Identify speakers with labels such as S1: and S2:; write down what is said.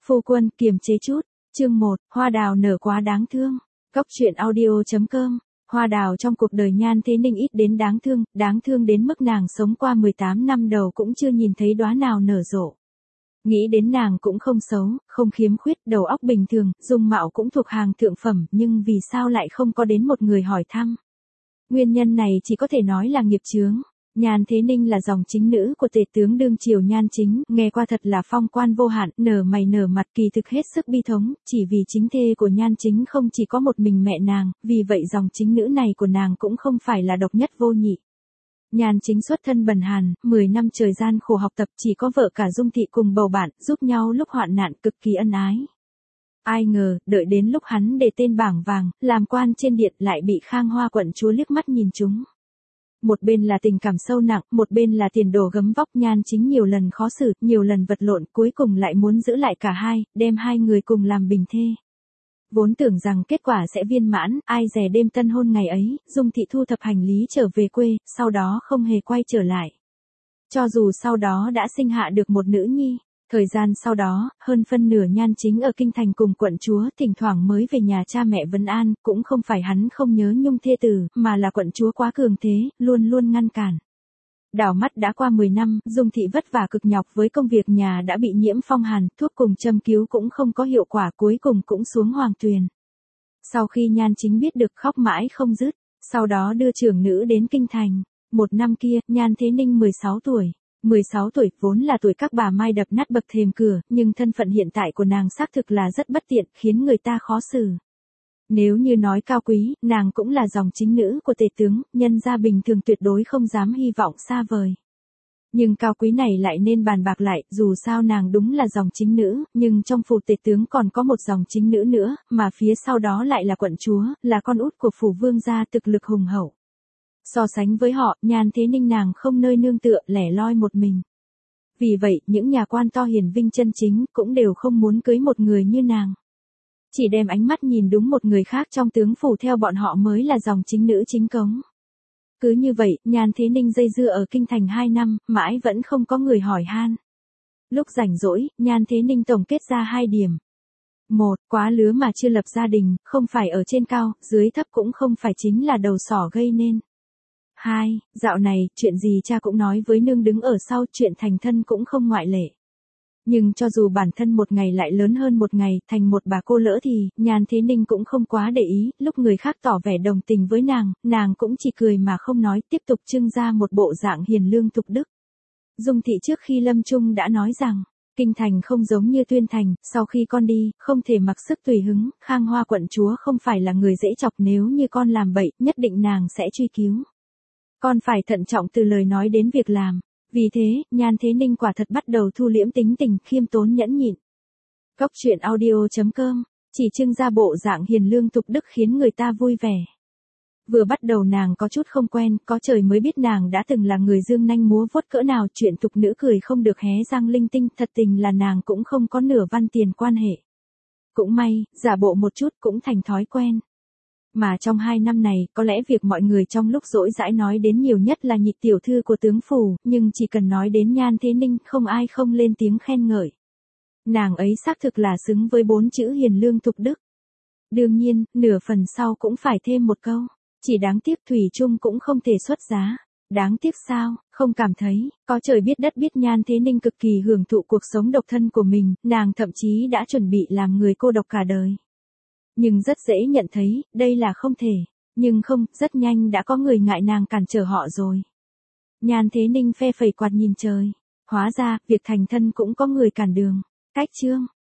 S1: Phu quân, kiềm chế chút. Chương 1, Hoa Đào nở quá đáng thương. Góc truyện audio.com. Hoa Đào trong cuộc đời Nhan Thế Ninh ít đến đáng thương đến mức nàng sống qua 18 năm đầu cũng chưa nhìn thấy đóa nào nở rộ. Nghĩ đến nàng cũng không xấu, không khiếm khuyết, đầu óc bình thường, dung mạo cũng thuộc hàng thượng phẩm, nhưng vì sao lại không có đến một người hỏi thăm? Nguyên nhân này chỉ có thể nói là nghiệp chướng. Nhan Thế Ninh là dòng chính nữ của tể tướng đương triều Nhan Chính, nghe qua thật là phong quan vô hạn, nở mày nở mặt, kỳ thực hết sức bi thống, chỉ vì chính thê của Nhan Chính không chỉ có một mình mẹ nàng, vì vậy dòng chính nữ này của nàng cũng không phải là độc nhất vô nhị. Nhan Chính xuất thân bần hàn, 10 năm trời gian khổ học tập, chỉ có vợ cả Dung Thị cùng bầu bạn, giúp nhau lúc hoạn nạn, cực kỳ ân ái. Ai ngờ, đợi đến lúc hắn đề tên bảng vàng, làm quan trên điện lại bị Khang Hoa quận chúa liếc mắt nhìn trúng. Một bên là tình cảm sâu nặng, một bên là tiền đồ gấm vóc. Nhan Chính nhiều lần khó xử, nhiều lần vật lộn, cuối cùng lại muốn giữ lại cả hai, đem hai người cùng làm bình thê. Vốn tưởng rằng kết quả sẽ viên mãn, ai dè đêm tân hôn ngày ấy, Dung Thị thu thập hành lý trở về quê, sau đó không hề quay trở lại. Cho dù sau đó đã sinh hạ được một nữ nhi. Thời gian sau đó, hơn phân nửa Nhan Chính ở kinh thành cùng quận chúa, thỉnh thoảng mới về nhà cha mẹ vấn an, cũng không phải hắn không nhớ nhung thê tử, mà là quận chúa quá cường thế, luôn luôn ngăn cản. Đảo mắt đã qua 10 năm, Dung Thị vất vả cực nhọc với công việc nhà đã bị nhiễm phong hàn, thuốc cùng châm cứu cũng không có hiệu quả, cuối cùng cũng xuống hoàng tuyền. Sau khi Nhan Chính biết được khóc mãi không dứt, sau đó đưa trưởng nữ đến kinh thành. Một năm kia, Nhan Thế Ninh 16 tuổi. 16 tuổi, vốn là tuổi các bà mai đập nát bậc thềm cửa, nhưng thân phận hiện tại của nàng xác thực là rất bất tiện, khiến người ta khó xử. Nếu như nói cao quý, nàng cũng là dòng chính nữ của tể tướng, nhân gia bình thường tuyệt đối không dám hy vọng xa vời. Nhưng cao quý này lại nên bàn bạc lại, dù sao nàng đúng là dòng chính nữ, nhưng trong phủ tể tướng còn có một dòng chính nữ nữa, mà phía sau đó lại là quận chúa, là con út của phủ vương gia thực lực hùng hậu. So sánh với họ, Nhan Thế Ninh nàng không nơi nương tựa, lẻ loi một mình. Vì vậy, những nhà quan to hiển vinh chân chính cũng đều không muốn cưới một người như nàng. Chỉ đem ánh mắt nhìn đúng một người khác trong tướng phủ theo bọn họ mới là dòng chính nữ chính cống. Cứ như vậy, Nhan Thế Ninh dây dưa ở kinh thành 2 năm, mãi vẫn không có người hỏi han. Lúc rảnh rỗi, Nhan Thế Ninh tổng kết ra 2 điểm. 1. Quá lứa mà chưa lập gia đình, không phải ở trên cao, dưới thấp cũng không phải chính là đầu sỏ gây nên. 2. Dạo này, chuyện gì cha cũng nói với nương đứng ở sau, chuyện thành thân cũng không ngoại lệ. Nhưng cho dù bản thân một ngày lại lớn hơn một ngày, thành một bà cô lỡ thì, Nhan Thế Ninh cũng không quá để ý, lúc người khác tỏ vẻ đồng tình với nàng cũng chỉ cười mà không nói, tiếp tục trưng ra một bộ dạng hiền lương tục đức. Dung Thị trước khi lâm chung đã nói rằng, kinh thành không giống như Tuyên thành, sau khi con đi, không thể mặc sức tùy hứng, Khang Hoa quận chúa không phải là người dễ chọc, nếu như con làm bậy, nhất định nàng sẽ truy cứu. Con phải thận trọng từ lời nói đến việc làm. Vì thế, Nhan Thế Ninh quả thật bắt đầu thu liễm tính tình, khiêm tốn nhẫn nhịn. Góc truyện audio.com, chỉ trưng ra bộ dạng hiền lương tục đức khiến người ta vui vẻ. Vừa bắt đầu nàng có chút không quen, có trời mới biết nàng đã từng là người dương nanh múa vuốt cỡ nào, chuyện tục nữ cười không được hé răng linh tinh, thật tình là nàng cũng không có nửa văn tiền quan hệ. Cũng may, giả bộ một chút cũng thành thói quen. Mà trong 2 năm này, có lẽ việc mọi người trong lúc rỗi rãi nói đến nhiều nhất là Nhị tiểu thư của tướng phủ, nhưng chỉ cần nói đến Nhan Thế Ninh, không ai không lên tiếng khen ngợi. Nàng ấy xác thực là xứng với 4 chữ hiền lương tục đức. Đương nhiên, nửa phần sau cũng phải thêm một câu, chỉ đáng tiếc thủy chung cũng không thể xuất giá. Đáng tiếc sao, không cảm thấy, có trời biết đất biết Nhan Thế Ninh cực kỳ hưởng thụ cuộc sống độc thân của mình, nàng thậm chí đã chuẩn bị làm người cô độc cả đời. Nhưng rất dễ nhận thấy, đây là không thể. Nhưng không, rất nhanh đã có người ngại nàng cản trở họ rồi. Nhan Thế Ninh phe phẩy quạt nhìn trời. Hóa ra, việc thành thân cũng có người cản đường. Cách chương.